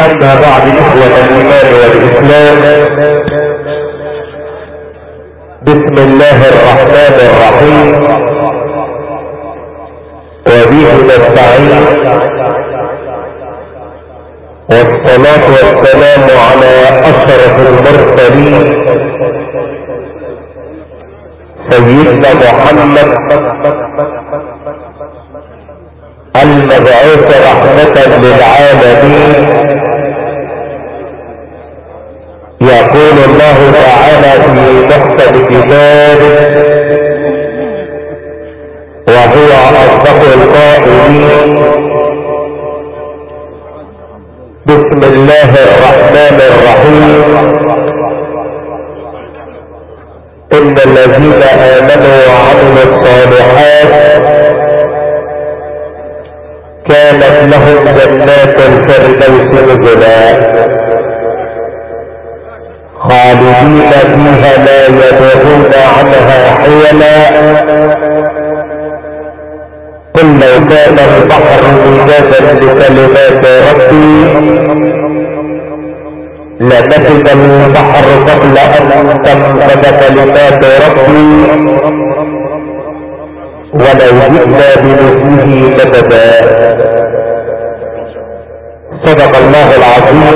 أما بعد إخوة الإيمان والإسلام، بسم الله الرحمن الرحيم، وبه نستعين، والصلاة والسلام على أشرف المرسلين سيدنا محمد المبعوث رحمة للعالمين. يقول الله تعالى في محكم كتابه وهو أصدق القائلين: بسم الله الرحمن الرحيم، إن الذين آمنوا وعملوا الصالحات كانت لهم جنات الفردوس نزلا خالدين فيها لا يبغون عنها حولا. قل لو كان البحر مدادا لكلمات ربي لنفد البحر قبل ان تنفد كلمات ربي ولو جئنا بمثله مددا. صدق الله العظيم،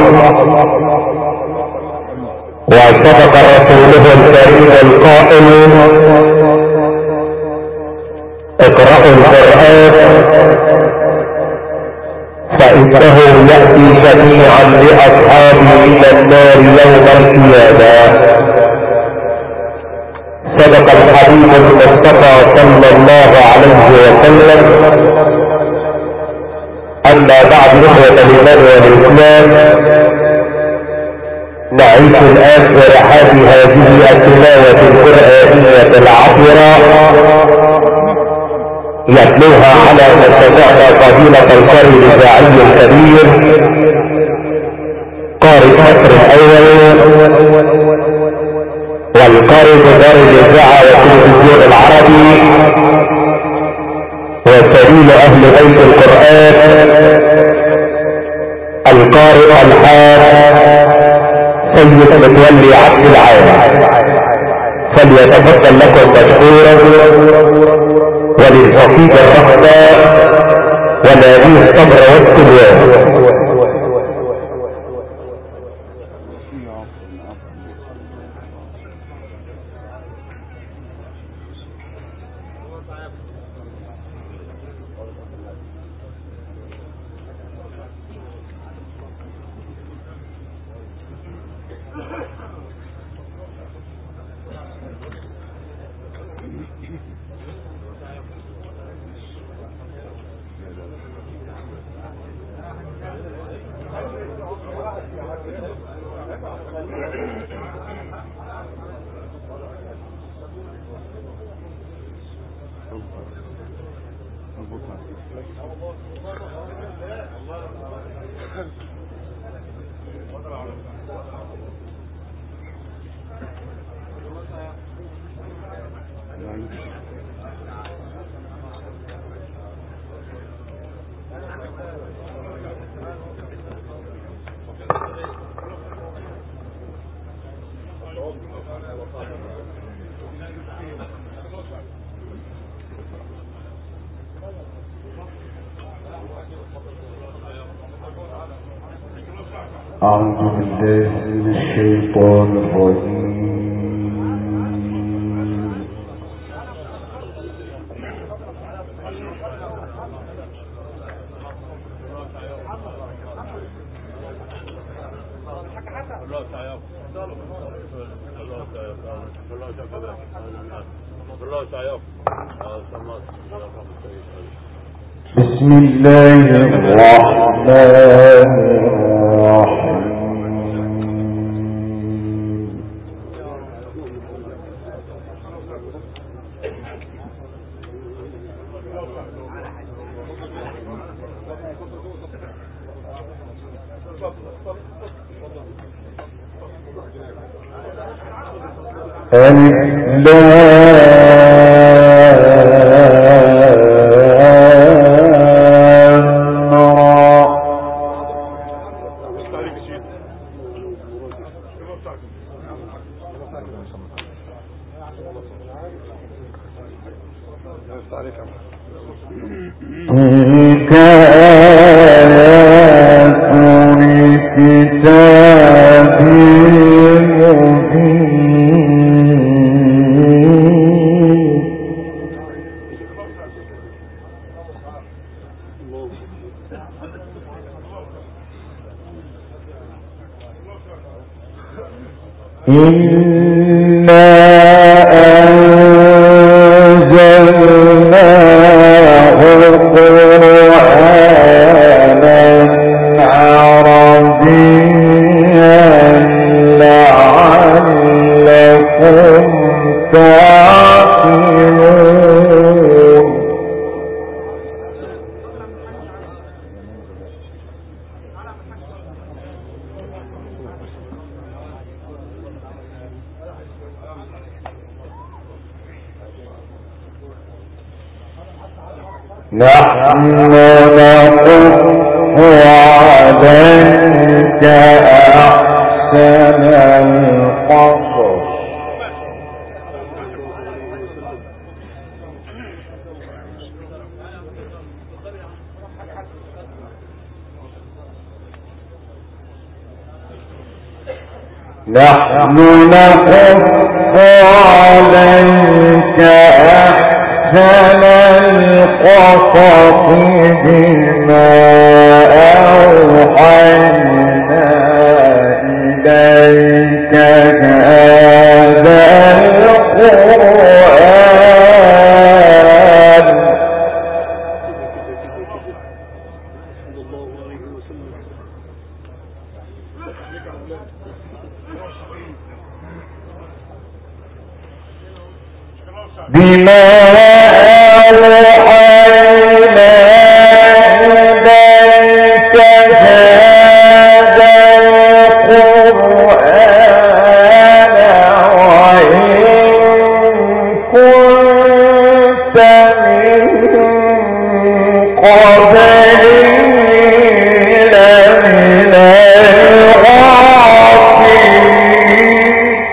وصدق رسوله الكريم القائل: اقرأوا القرآن فإنه يأتي جميعا لأصحابه من النار يوم القيامة. صدق الحبيب المصطفى صلى الله عليه وسلم. أما بعد إخوة الإيمان والإسلام، نعيش الآن في رحاب هذه التلاوة القرآنية العطرة يتلوها على مستمعنا فضيلة القارئ الإذاعي الكبير قارئ مصر الأول والقارئ بدار الإذاعة والتلفزيون العربي وسبيل أهل بيت القرآن القارئ الحار سيد متولي عبد العال، فليتفضل لكم مشكورا وللحفيد الرحمة ونبيه الصبر والسلوان. أعوذ بالله من الشيطان الرجيم. بسم الله الرحمن الرحيم. إنا أنزلناه قرآنا عربيا لعلكم تعقلون. نحن نقص عليك أحسن القصص نحن نقص عليك أحسن القصص بما أوحينا إليك هذا القرآن بما أوحينا إليك هذا القرآن وإن كنت من قبله لمن الغافلين.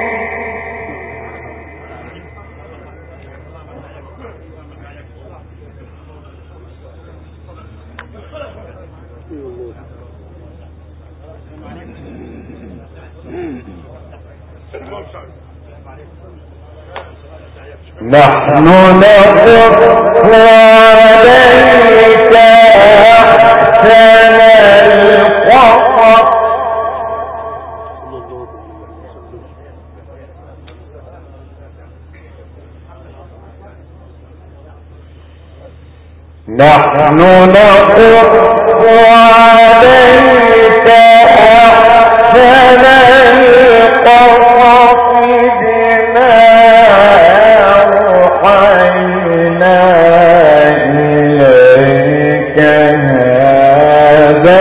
نحن نقص عليك أحسن القصص نحن نقص عليك أحسن القصص بما أوحينا إليك هذا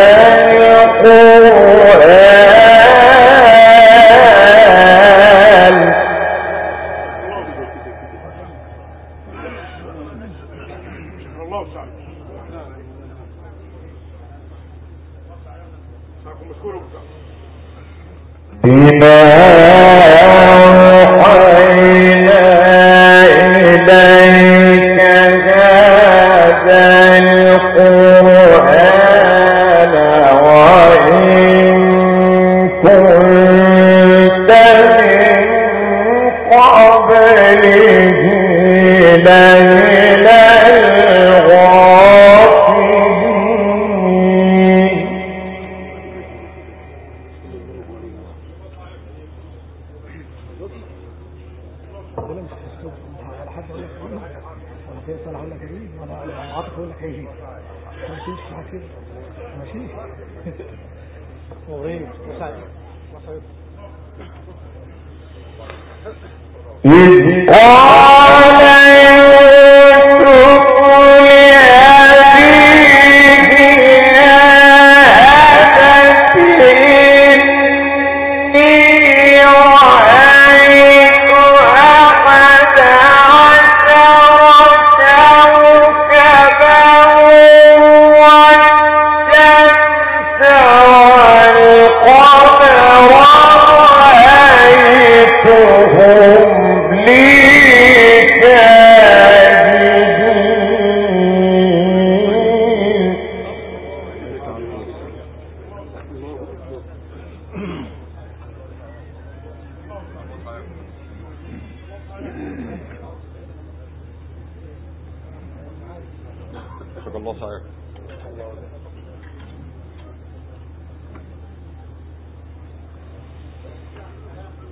القرآن بما أوحينا إليك هذا القرآن وإن كنت من قبله لمن الغافلين. إذ قال يوسف لأبيه يا أبت إني رأيت أحد عشر كوكبا والشمس والقمر رأيتهم لي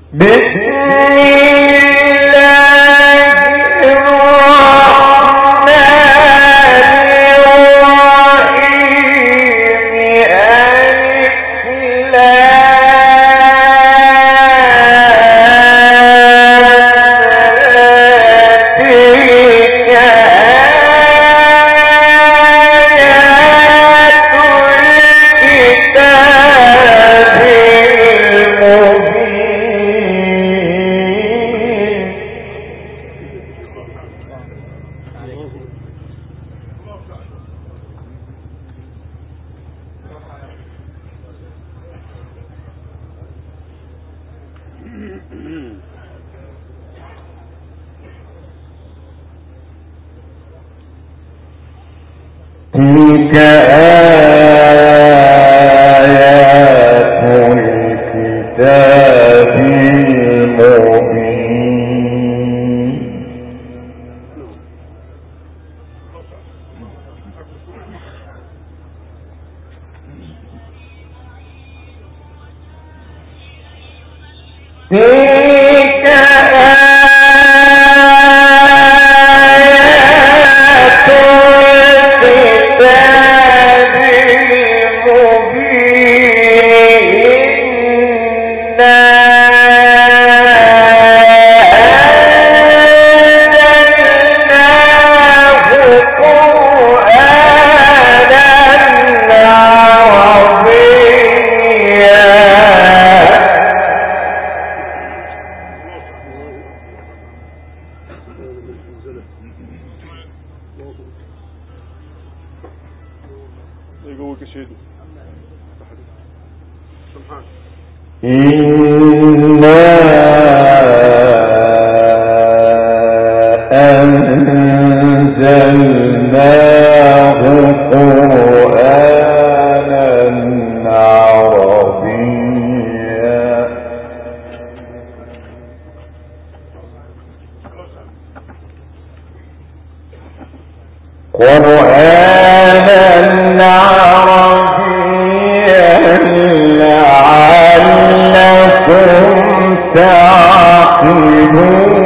تلك آيات الكتاب المبين تلك قرآنا عربيا لعلكم تعقلون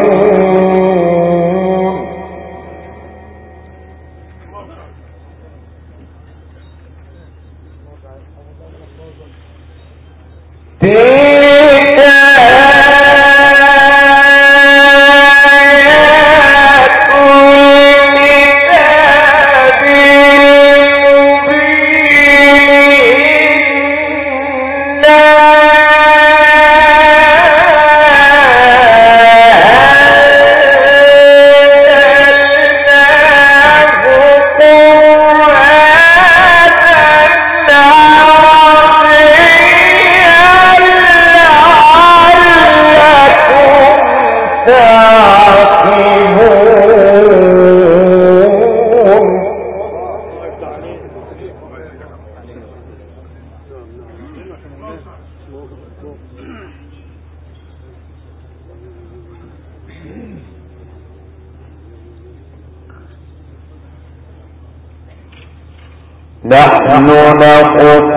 نحن نقص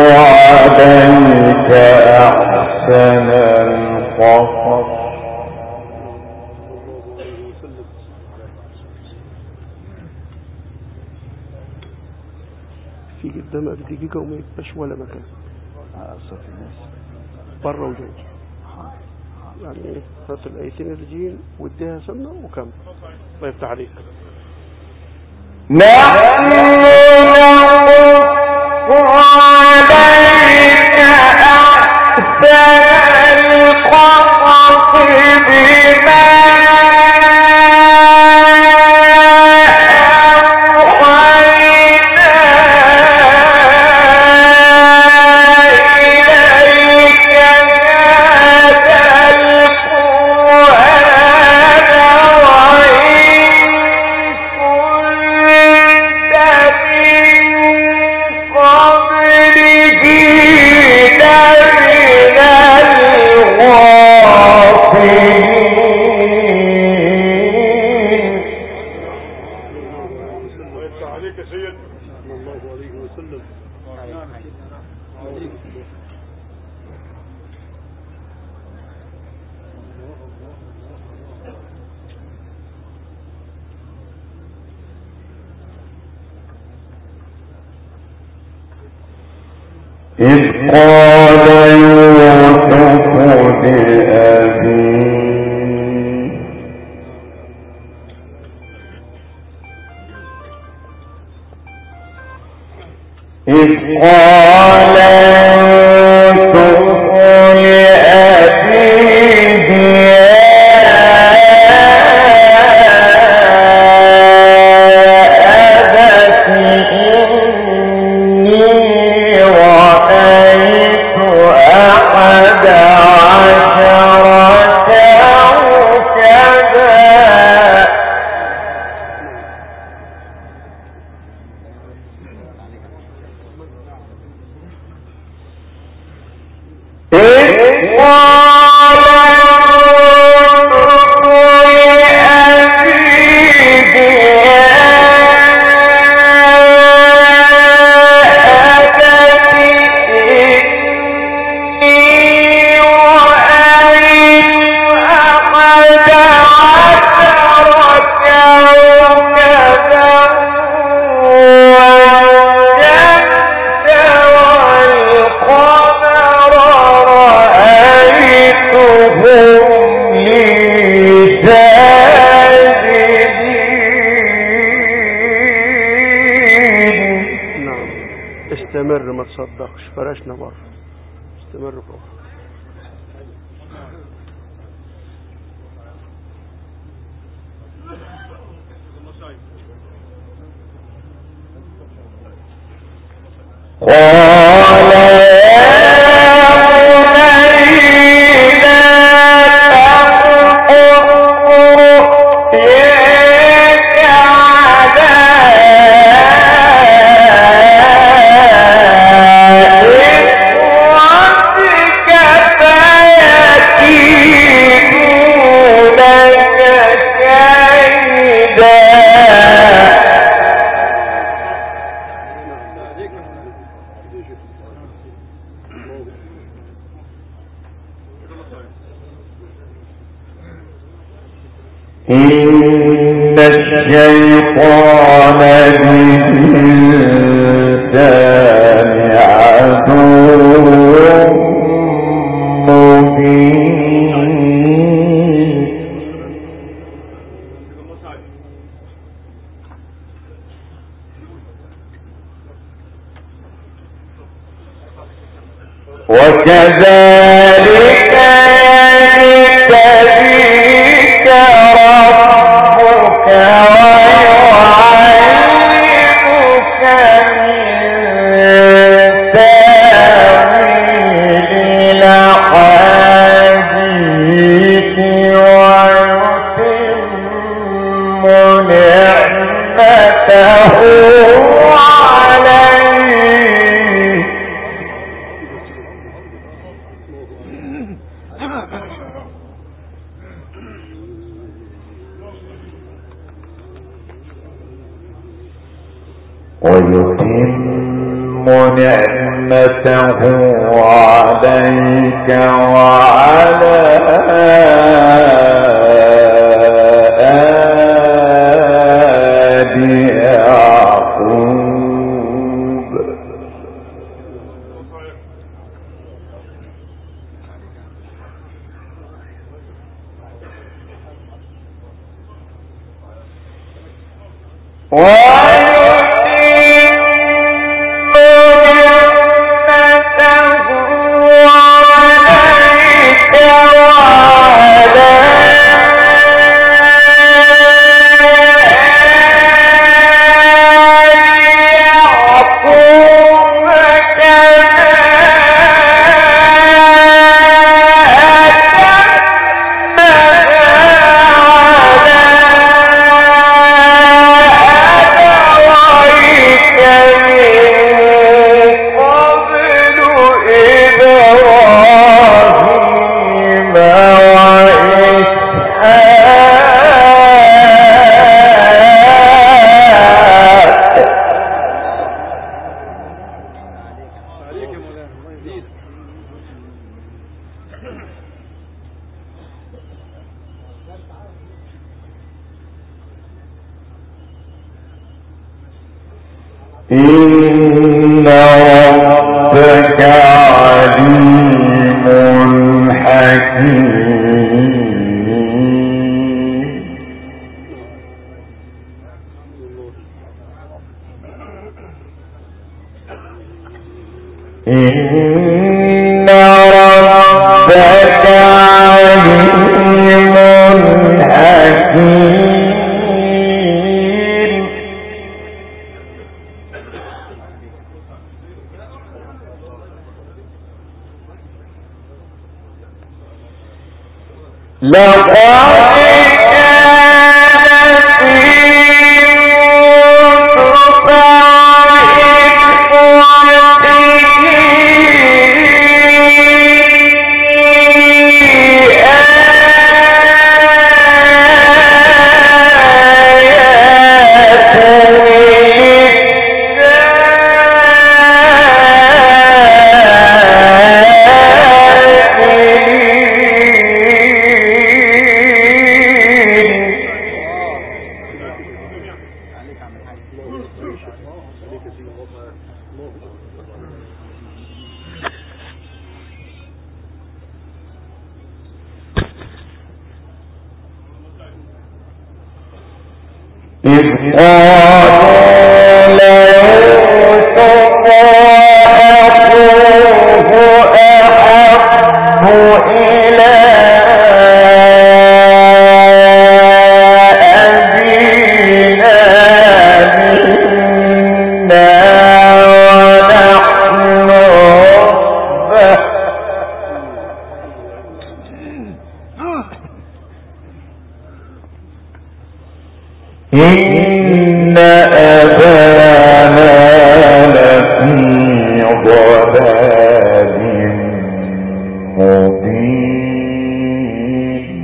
عليك أحسن القصص في قدامك دقيقة وما يبقاش ولا مكان صوت الناس بره وجوه يعني هات الآيتين اللي جايين واديها سنة وكم الله يفتح عليك. نحن نقص عليك أحسن القصص بما إذ قال يوسف لأبيه إذ قال يوسف لأبيه استمر ما تصدقش فرشنا بره استمر فوق إن الشيطان للإنسان عدو مبين وكذلك يجتبيك ربك ويعلمك من تأويل الأحاديث ويتم نعمته عليك وعلى آل يعقوب إن ربك إن ربك عليم حكيم. لقد إذ قالوا ليوسف وأخوه أحب إلى أبينا منا ونحن عصبة إن أبانا لفي ضلال مبين.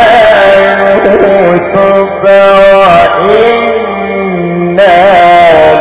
وإنا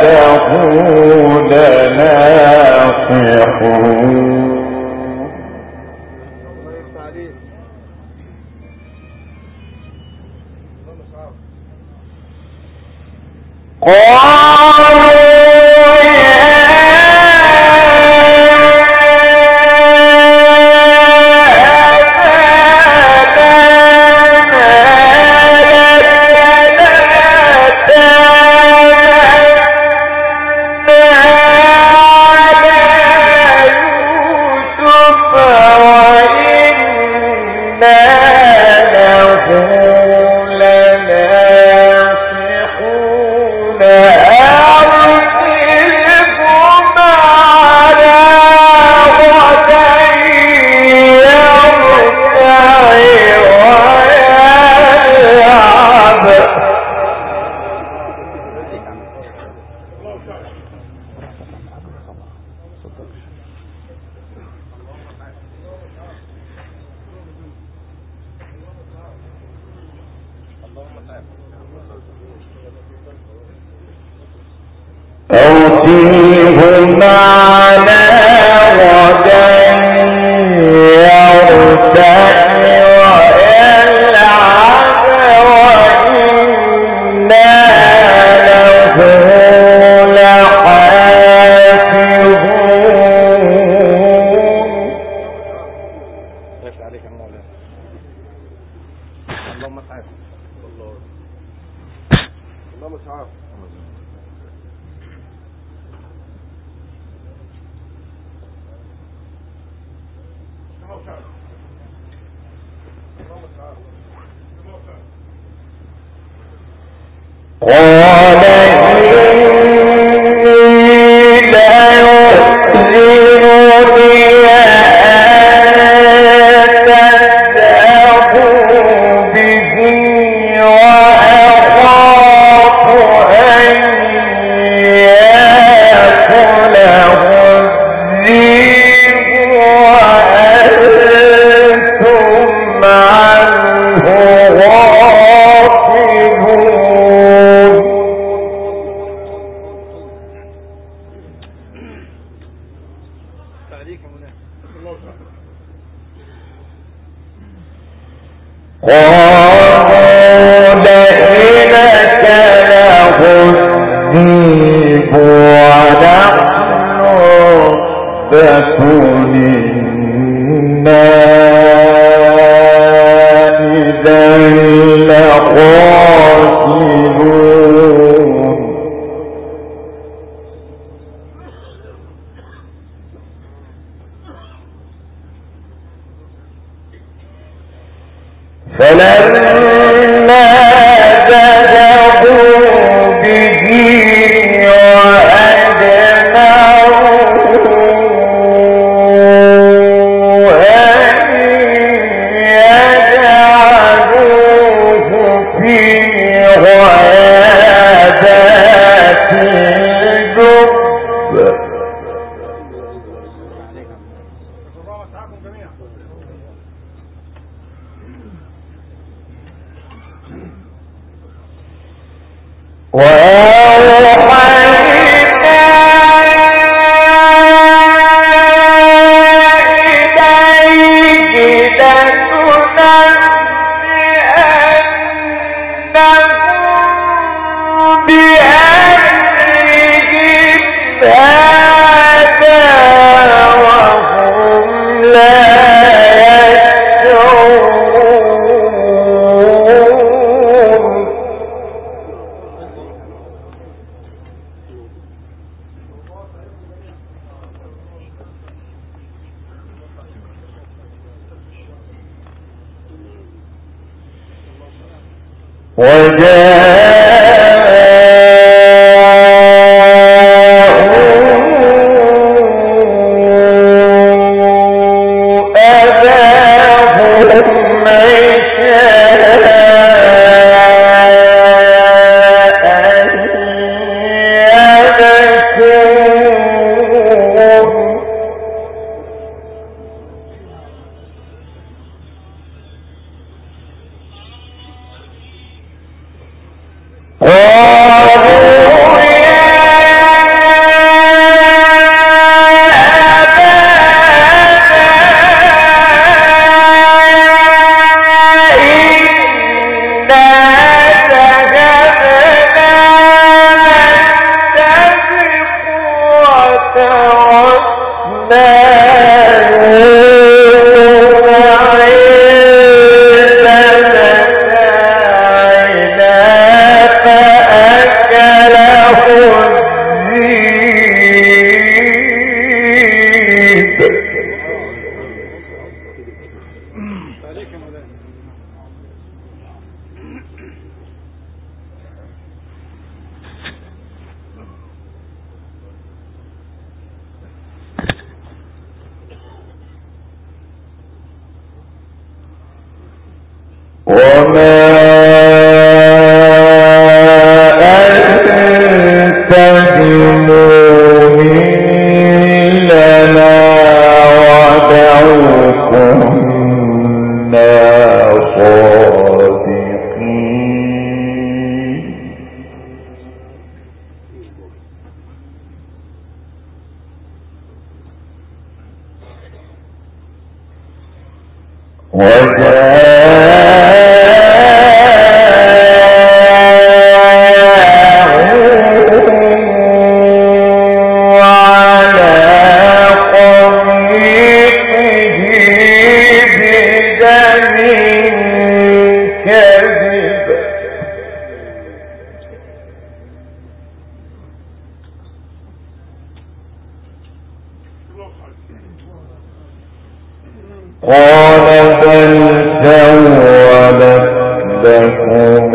قال بل سولت لكم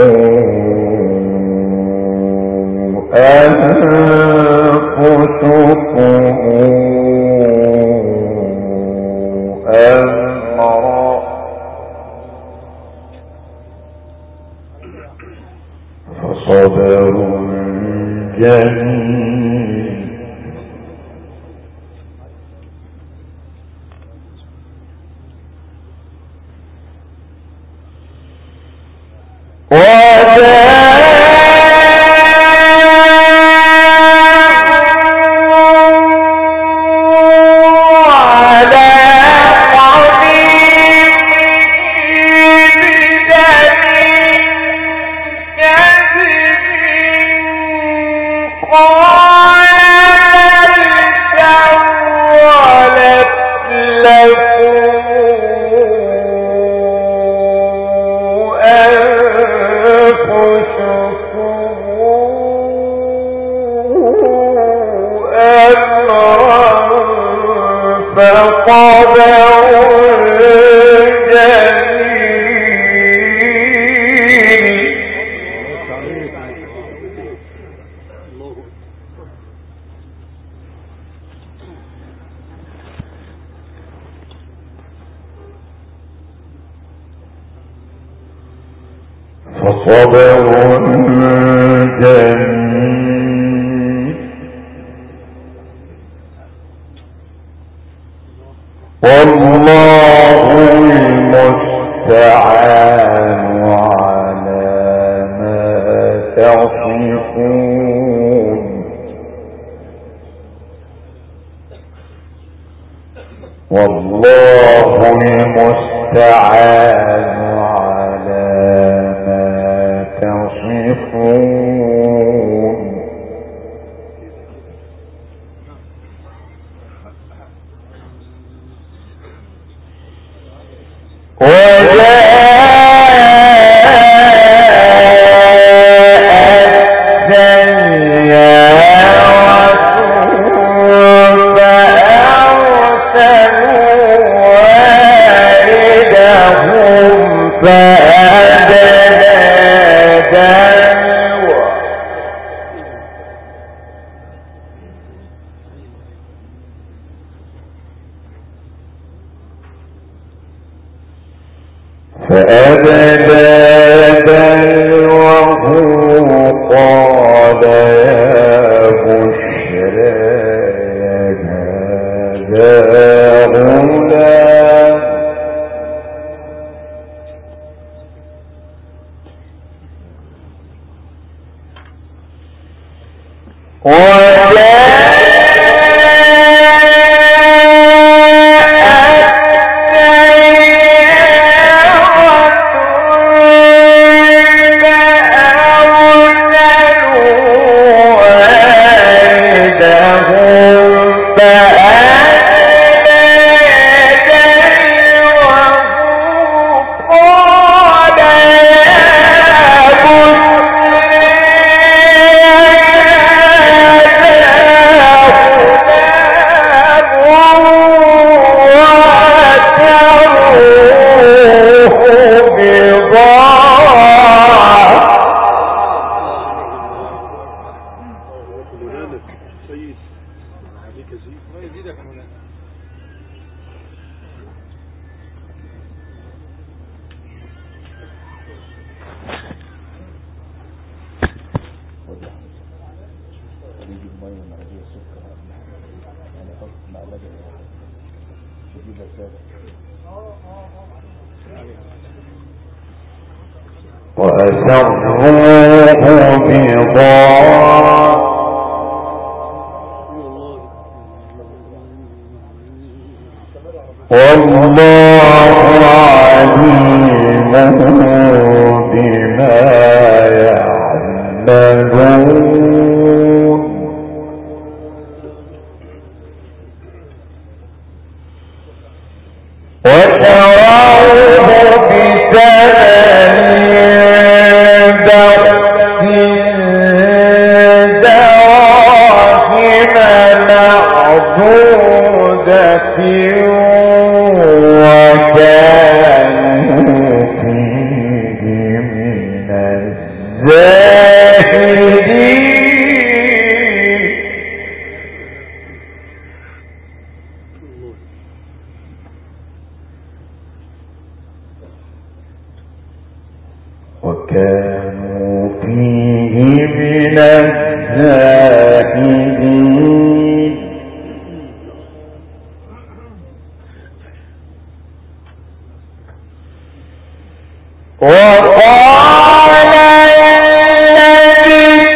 أنفسكم أمرا فصبر جميل فصبر جميل والله المستعان على ما تصفون والله المستعان على ما تصفون فأبدى دلوه قال يا بشرى هذا غلام سيد عليك زيد ما يزيدك هنا. يجيب ميه معديه سكر يعني احط معلقه تجيبها ساده وأسروه بضاعة والله عليم بما يعملون وشروه بثمن دراهم معدودة وكانوا فيه من الزاهدين وكانوا فيه من الزاهدين وقال الذي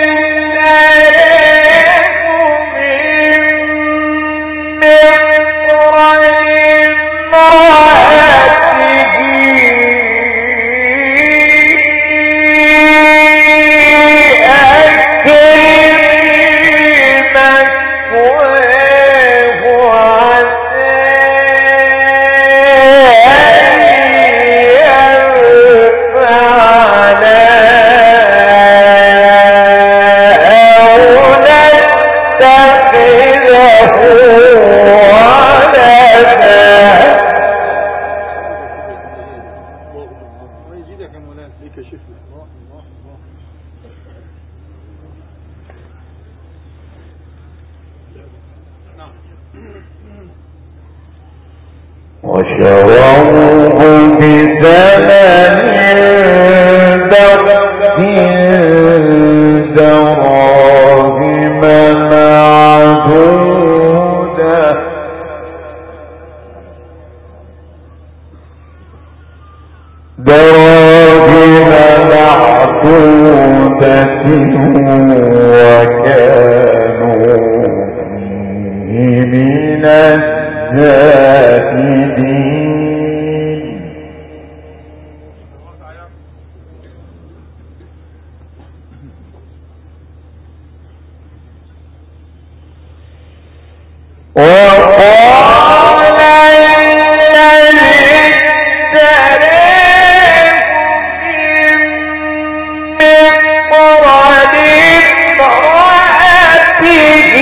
وشروه بثمن دراهم معدودة وكانوا فيه من الزاهدين وقال الذي اشتريه من قرن امرأته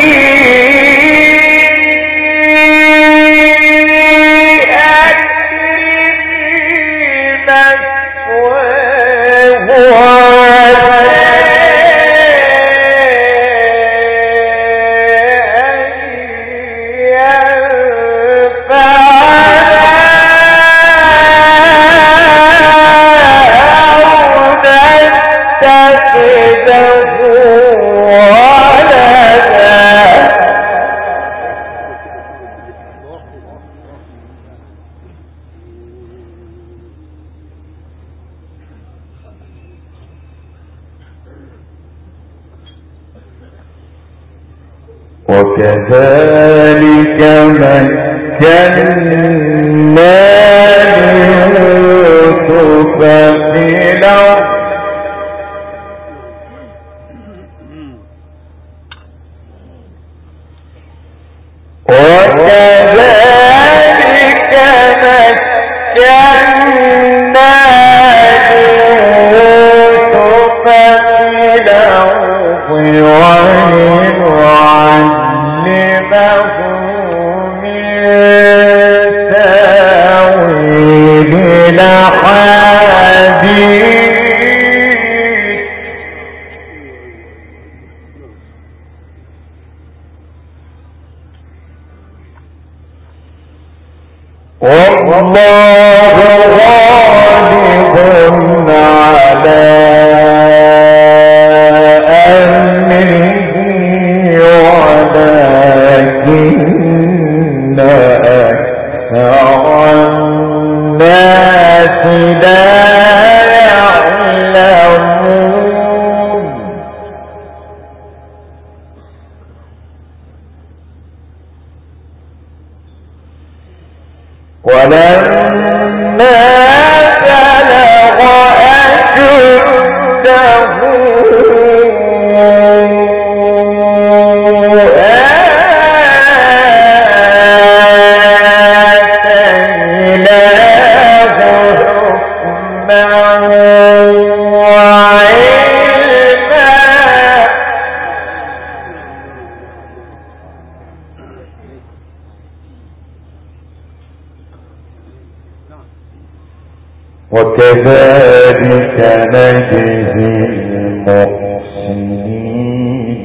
وكذلك مكنا ليوسف في الأرض وكذلك مكنا ليوسف في الأرض ونعلمه من تأويل الأحاديث والله غالب على أمره ولكن أكثر الناس لا يعلمون ولما بلغ أشده وكذلك نجزي المحسنين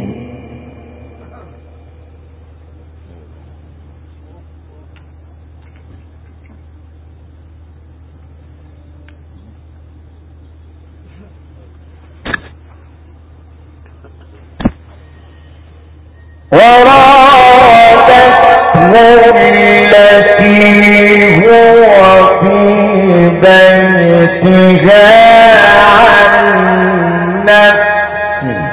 ورادته التي هو في بيتها عن نفسه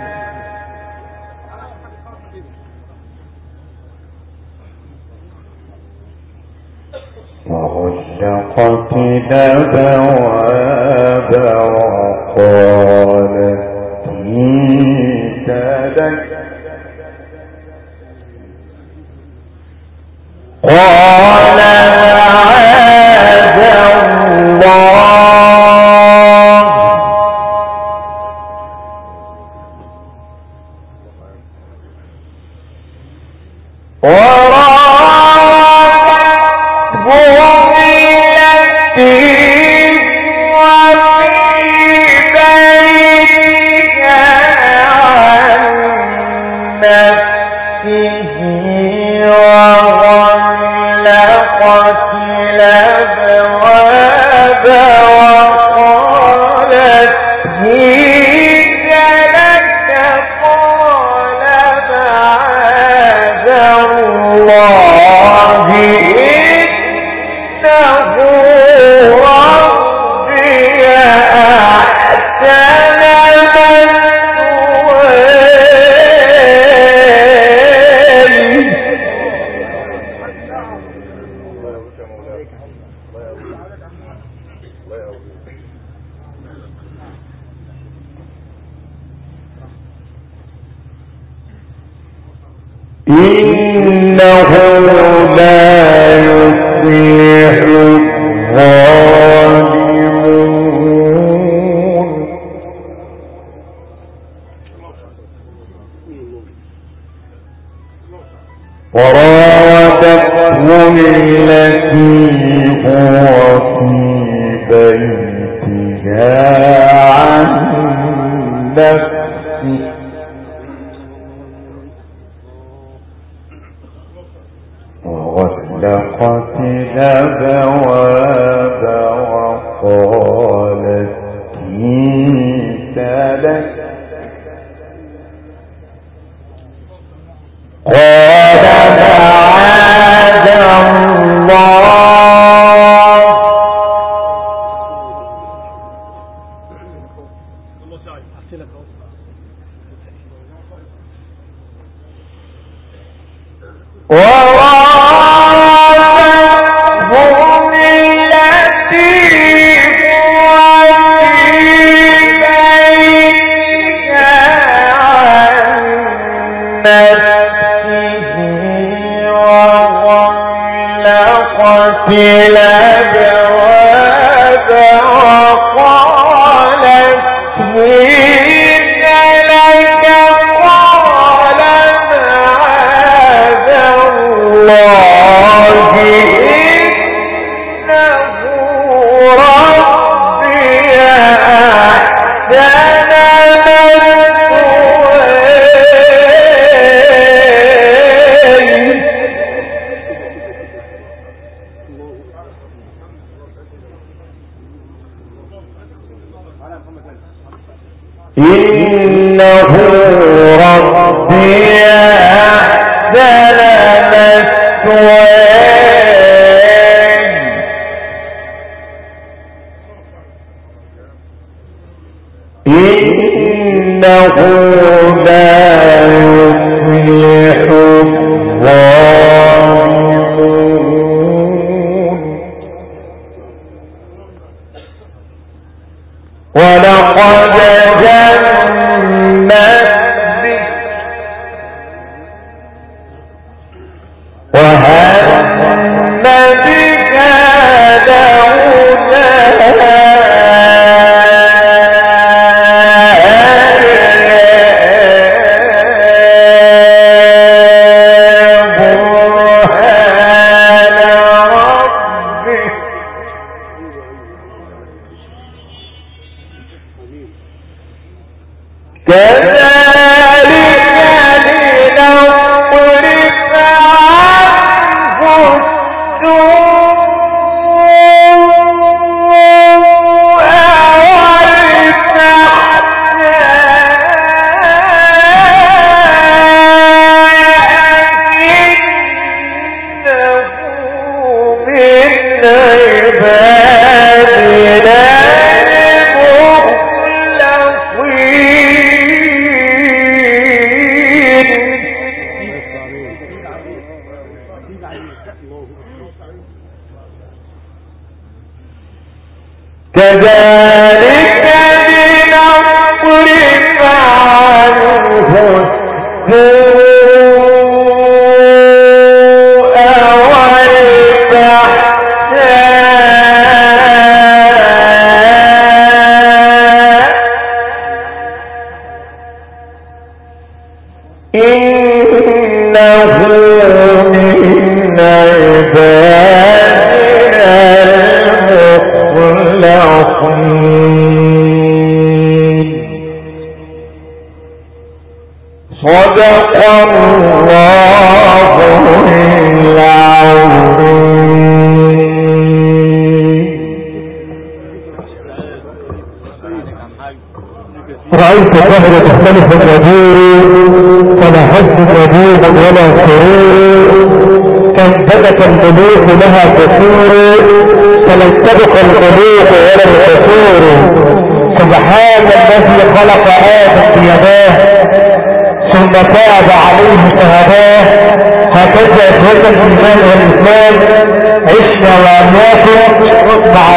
وغلقت الأبواب وقالت هيت لك قال معاذ الله وراءته التي وفي بيتها عن نفسه وغلقت الأبواب وقالت هيت لك قال معاذ الله إنه ربي أحسن إنه لا يفلح الظالمون وراودته التي هو في بيتها عن نفسه وغلقت الأبواب وقالت هيت لك قال معاذ الله وراءتهم التي هو في بيتها عن نفسه وغلقت الأبواب وقالت هيت لك قال معاذ الله إنه ربي أحسن مثواي إنه ربي أحسن مثواي إنه لا يفلح الظالمون ولقد جنت بك وهم بك كذلك لنصرف عنه السوء والفحشاء إنه من عبادنا صدق الله العظيم. رأيت الظهر تختلف النذير فلا حزن نذير ولا سرور فانبدت الملوك لها كثير فلن تبق الملوك ولا الكثير سبحان الذي خلق آدم بيداه ثم تاب عليه فهداه هكذا أخوة الإيمان والإسلام عشنا وأمواتنا مع